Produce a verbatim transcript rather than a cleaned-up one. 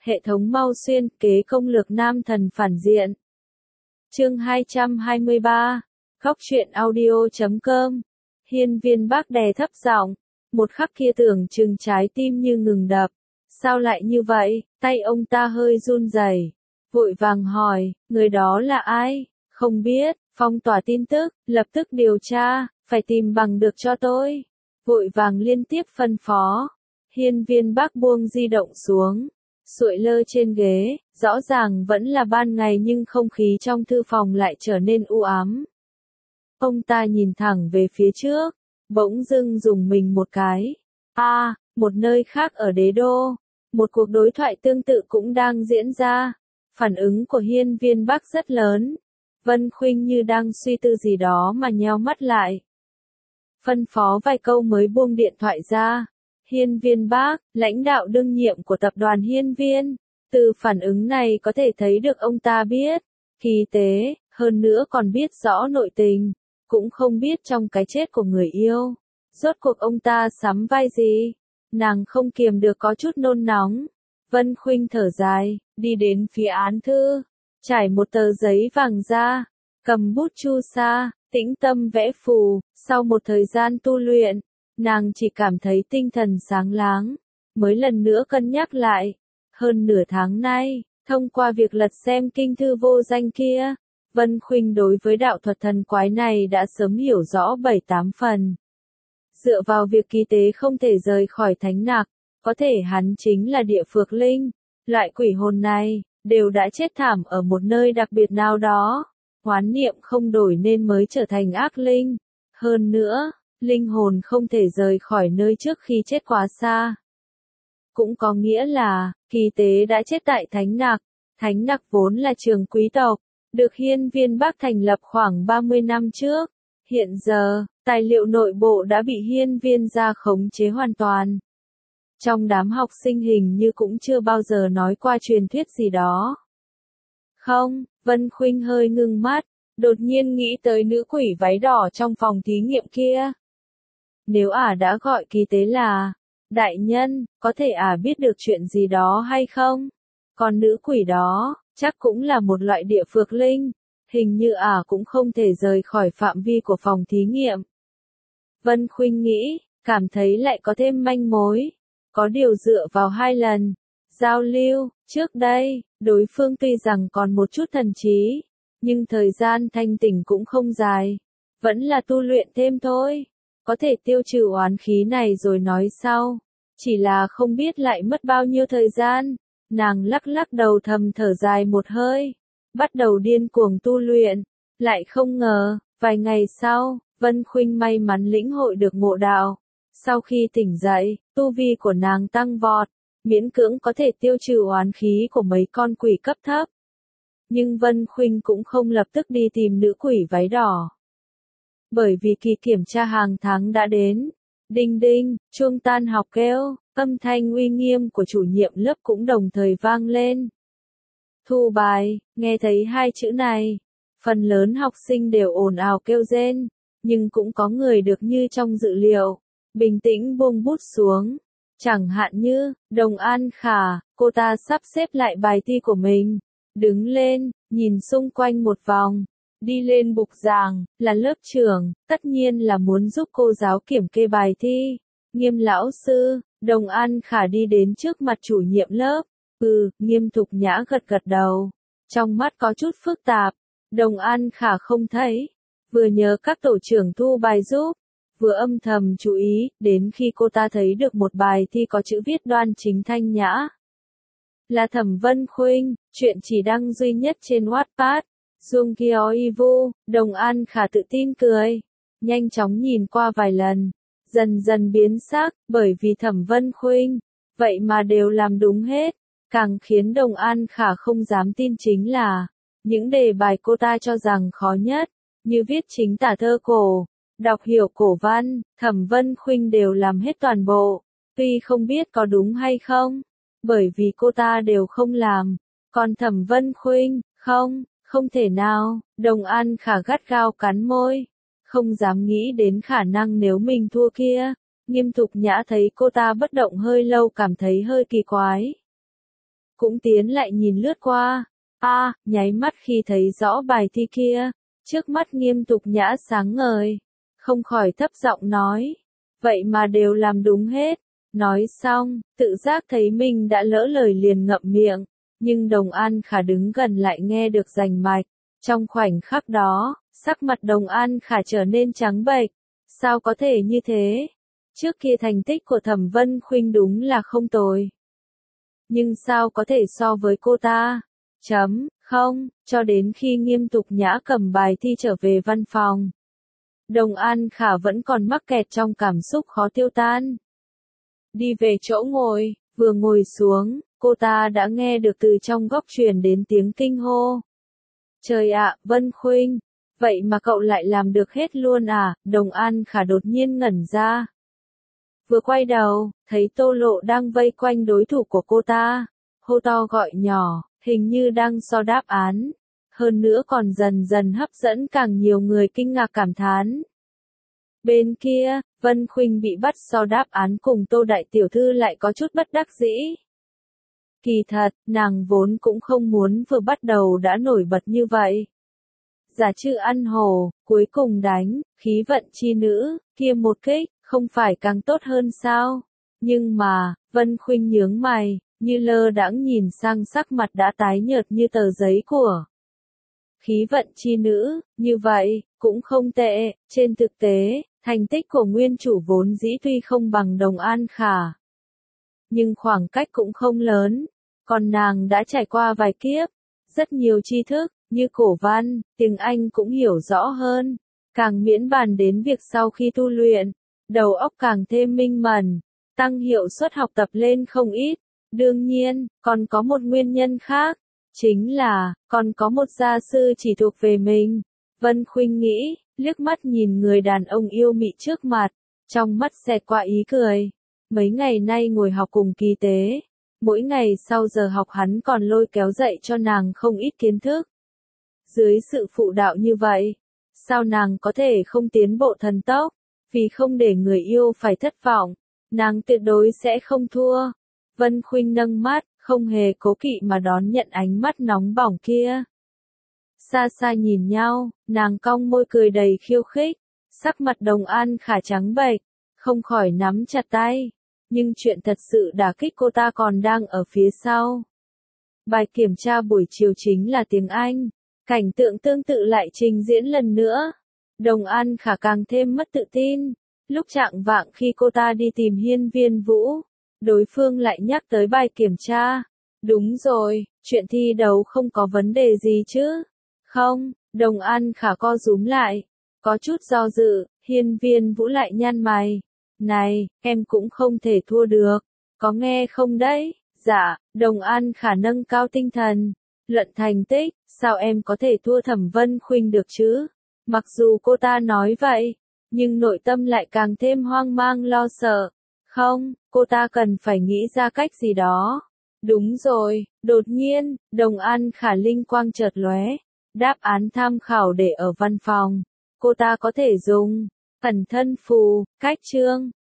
Hệ thống mau xuyên kế công lược nam thần phản diện. Chương hai trăm hai mươi ba. Khóc chuyện audio chấm com. Hiên Viên Bắc đè thấp giọng, một khắc kia tưởng chừng trái tim như ngừng đập. Sao lại như vậy? Tay ông ta hơi run rẩy, vội vàng hỏi, người đó là ai? Không biết, phong tỏa tin tức, lập tức điều tra, phải tìm bằng được cho tôi. Vội vàng liên tiếp phân phó. Hiên Viên Bắc buông di động xuống, sụi lơ trên ghế, rõ ràng vẫn là ban ngày nhưng không khí trong thư phòng lại trở nên u ám. Ông ta nhìn thẳng về phía trước, bỗng dưng dùng mình một cái. A, à, một nơi khác ở đế đô, một cuộc đối thoại tương tự cũng đang diễn ra. Phản ứng của Hiên Viên Bắc rất lớn. Vân Khuynh như đang suy tư gì đó mà nheo mắt lại. Phân phó vài câu mới buông điện thoại ra. Hiên Viên Bắc, lãnh đạo đương nhiệm của tập đoàn Hiên Viên. Từ phản ứng này có thể thấy được ông ta biết kỳ tế, hơn nữa còn biết rõ nội tình, cũng không biết trong cái chết của người yêu, rốt cuộc ông ta sắm vai gì. Nàng không kiềm được có chút nôn nóng. Vân Khuynh thở dài, đi đến phía án thư, trải một tờ giấy vàng ra, cầm bút chu sa, tĩnh tâm vẽ phù. Sau một thời gian tu luyện, nàng chỉ cảm thấy tinh thần sáng láng, mới lần nữa cân nhắc lại. Hơn nửa tháng nay, thông qua việc lật xem kinh thư vô danh kia, Vân Khuynh đối với đạo thuật thần quái này đã sớm hiểu rõ bảy tám phần. Dựa vào việc kỳ tế không thể rời khỏi thánh nặc, có thể hắn chính là địa phược linh, loại quỷ hồn này, đều đã chết thảm ở một nơi đặc biệt nào đó, hoán niệm không đổi nên mới trở thành ác linh. Hơn nữa, linh hồn không thể rời khỏi nơi trước khi chết quá xa. Cũng có nghĩa là, kỳ tế đã chết tại thánh nặc. Thánh nặc vốn là trường quý tộc, được Hiên Viên Bắc thành lập khoảng ba mươi năm trước. Hiện giờ, tài liệu nội bộ đã bị Hiên Viên gia khống chế hoàn toàn. Trong đám học sinh hình như cũng chưa bao giờ nói qua truyền thuyết gì đó. Không, Vân Khuynh hơi ngưng mắt, đột nhiên nghĩ tới nữ quỷ váy đỏ trong phòng thí nghiệm kia. Nếu ả đã gọi kỳ tế là đại nhân, có thể ả biết được chuyện gì đó hay không? Còn nữ quỷ đó, chắc cũng là một loại địa phược linh, hình như ả cũng không thể rời khỏi phạm vi của phòng thí nghiệm. Vân Khuynh nghĩ, cảm thấy lại có thêm manh mối. Có điều dựa vào hai lần giao lưu trước đây, đối phương tuy rằng còn một chút thần trí, nhưng thời gian thanh tỉnh cũng không dài, vẫn là tu luyện thêm thôi. Có thể tiêu trừ oán khí này rồi nói sau, chỉ là không biết lại mất bao nhiêu thời gian. Nàng lắc lắc đầu thầm thở dài một hơi, bắt đầu điên cuồng tu luyện. Lại không ngờ, vài ngày sau, Vân Khuynh may mắn lĩnh hội được ngộ đạo. Sau khi tỉnh dậy, tu vi của nàng tăng vọt, miễn cưỡng có thể tiêu trừ oán khí của mấy con quỷ cấp thấp. Nhưng Vân Khuynh cũng không lập tức đi tìm nữ quỷ váy đỏ. Bởi vì kỳ kiểm tra hàng tháng đã đến. Đinh đinh, chuông tan học kêu, âm thanh uy nghiêm của chủ nhiệm lớp cũng đồng thời vang lên. Thu bài, nghe thấy hai chữ này, phần lớn học sinh đều ồn ào kêu rên, nhưng cũng có người được như trong dự liệu, bình tĩnh buông bút xuống. Chẳng hạn như, Đồng An Khả, cô ta sắp xếp lại bài thi của mình, đứng lên, nhìn xung quanh một vòng, đi lên bục giảng, là lớp trưởng, tất nhiên là muốn giúp cô giáo kiểm kê bài thi. Nghiêm lão sư, Đồng An Khả đi đến trước mặt chủ nhiệm lớp. Ừ, Nghiêm Thục Nhã gật gật đầu, trong mắt có chút phức tạp. Đồng An Khả không thấy, vừa nhớ các tổ trưởng thu bài giúp, vừa âm thầm chú ý, đến khi cô ta thấy được một bài thi có chữ viết đoan chính thanh nhã. Là Thẩm Vân Khuynh, chuyện chỉ đăng duy nhất trên Wattpad. Dung Kyo Ivu, Đồng An Khả tự tin cười, nhanh chóng nhìn qua vài lần, dần dần biến sắc, bởi vì Thẩm Vân Khuynh, vậy mà đều làm đúng hết. Càng khiến Đồng An Khả không dám tin chính là, những đề bài cô ta cho rằng khó nhất, như viết chính tả thơ cổ, đọc hiểu cổ văn, Thẩm Vân Khuynh đều làm hết toàn bộ. Tuy không biết có đúng hay không, bởi vì cô ta đều không làm, còn Thẩm Vân Khuynh, không, không thể nào. Đồng An Khả gắt gao cắn môi, không dám nghĩ đến khả năng nếu mình thua kia. Nghiêm Thục Nhã thấy cô ta bất động hơi lâu cảm thấy hơi kỳ quái. cũng tiến lại nhìn lướt qua. A, à, nháy mắt khi thấy rõ bài thi kia, trước mắt Nghiêm Tục Nhã sáng ngời, không khỏi thấp giọng nói, vậy mà đều làm đúng hết. Nói xong, tự giác thấy mình đã lỡ lời liền ngậm miệng, nhưng Đồng An Khả đứng gần lại nghe được rành mạch. Trong khoảnh khắc đó, sắc mặt Đồng An Khả trở nên trắng bệch. Sao có thể như thế? Trước kia thành tích của Thẩm Vân Khuynh đúng là không tồi. Nhưng sao có thể so với cô ta? Chấm, không, cho đến khi Nghiêm Tục Nhã cầm bài thi trở về văn phòng. Đồng An Khả vẫn còn mắc kẹt trong cảm xúc khó tiêu tan. Đi về chỗ ngồi, vừa ngồi xuống, cô ta đã nghe được từ trong góc truyền đến tiếng kinh hô. Trời ạ, Vân Khuynh, vậy mà cậu lại làm được hết luôn à? Đồng An Khả đột nhiên ngẩn ra. Vừa quay đầu, thấy Tô Lộ đang vây quanh đối thủ của cô ta, hô to gọi nhỏ, hình như đang so đáp án. Hơn nữa còn dần dần hấp dẫn càng nhiều người kinh ngạc cảm thán. Bên kia, Vân Khuynh bị bắt so đáp án cùng Tô Đại Tiểu Thư lại có chút bất đắc dĩ. Kỳ thật, nàng vốn cũng không muốn vừa bắt đầu đã nổi bật như vậy. Giả chư ăn hồ, cuối cùng đánh, khí vận chi nữ, kia một kích, không phải càng tốt hơn sao? Nhưng mà, Vân Khuynh nhướng mày, như lơ đãng nhìn sang sắc mặt đã tái nhợt như tờ giấy của. Khí vận chi nữ, như vậy, cũng không tệ, trên thực tế, thành tích của nguyên chủ vốn dĩ tuy không bằng Đồng An Khả. Nhưng khoảng cách cũng không lớn, còn nàng đã trải qua vài kiếp, rất nhiều tri thức, như cổ văn, tiếng Anh cũng hiểu rõ hơn, càng miễn bàn đến việc sau khi tu luyện, đầu óc càng thêm minh mẫn, tăng hiệu suất học tập lên không ít. Đương nhiên, còn có một nguyên nhân khác, chính là, còn có một gia sư chỉ thuộc về mình. Vân Khuynh nghĩ, liếc mắt nhìn người đàn ông yêu mị trước mặt, trong mắt xẹt qua ý cười. Mấy ngày nay ngồi học cùng Kỳ Tế, mỗi ngày sau giờ học hắn còn lôi kéo dạy cho nàng không ít kiến thức. Dưới sự phụ đạo như vậy, sao nàng có thể không tiến bộ thần tốc? Vì không để người yêu phải thất vọng, nàng tuyệt đối sẽ không thua. Vân Khuynh nâng mắt, không hề cố kỵ mà đón nhận ánh mắt nóng bỏng kia. Xa xa nhìn nhau, nàng cong môi cười đầy khiêu khích, sắc mặt Đồng An Khả trắng bệch, không khỏi nắm chặt tay. Nhưng chuyện thật sự đả kích cô ta còn đang ở phía sau. Bài kiểm tra buổi chiều chính là tiếng Anh, cảnh tượng tương tự lại trình diễn lần nữa. Đồng An Khả càng thêm mất tự tin, lúc trạng vạng khi cô ta đi tìm Hiên Viên Vũ, đối phương lại nhắc tới bài kiểm tra. Đúng rồi, chuyện thi đấu không có vấn đề gì chứ? Không, Đồng An Khả co rúm lại, có chút do dự, Hiên Viên Vũ lại nhăn mày. Này, em cũng không thể thua được, có nghe không đấy? Dạ, Đồng An Khả nâng cao tinh thần, luận thành tích, sao em có thể thua Thẩm Vân Khuynh được chứ? Mặc dù cô ta nói vậy, nhưng nội tâm lại càng thêm hoang mang lo sợ. Không, cô ta cần phải nghĩ ra cách gì đó. Đúng rồi, đột nhiên, Đồng An Khả linh quang chợt lóe, đáp án tham khảo để ở văn phòng, cô ta có thể dùng ẩn thân phù, cách chương.